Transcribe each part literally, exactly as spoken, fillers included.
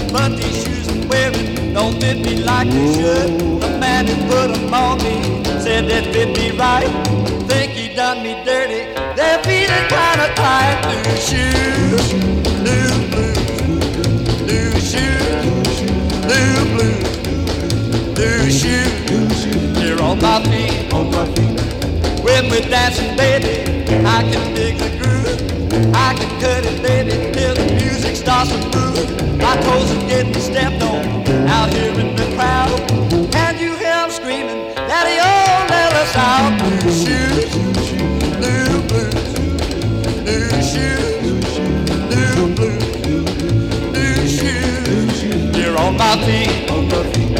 but these shoes I'm wearing don't fit me like they should. The man who put them on me said they fit me right. Think he done me dirty, they're feeling kinda tight. New shoes, new blues, new shoes, new blues, new shoes. They're on my feet, on my feet. When we're dancing, baby, I can dig the groove. I can cut it, baby, till the music starts to move. My toes are getting stepped on out here in the crowd. And you hear them screaming, Daddy, oh, let us out. New shoes, new blues, new shoes, new blues, new shoes. You're on my feet, on my feet.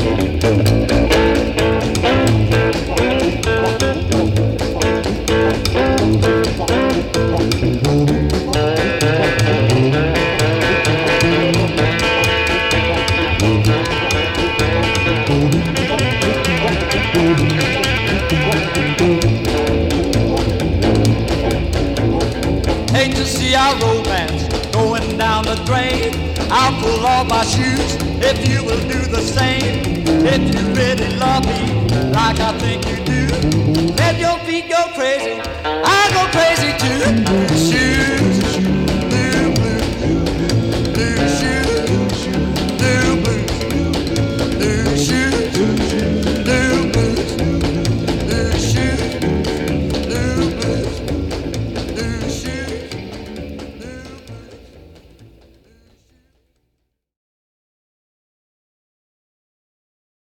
Hate to see our romance going down the drain. I'll pull off my shoes if you will do the same. If you really love me like I think you do, let your feet go crazy, I go crazy too. Shoes.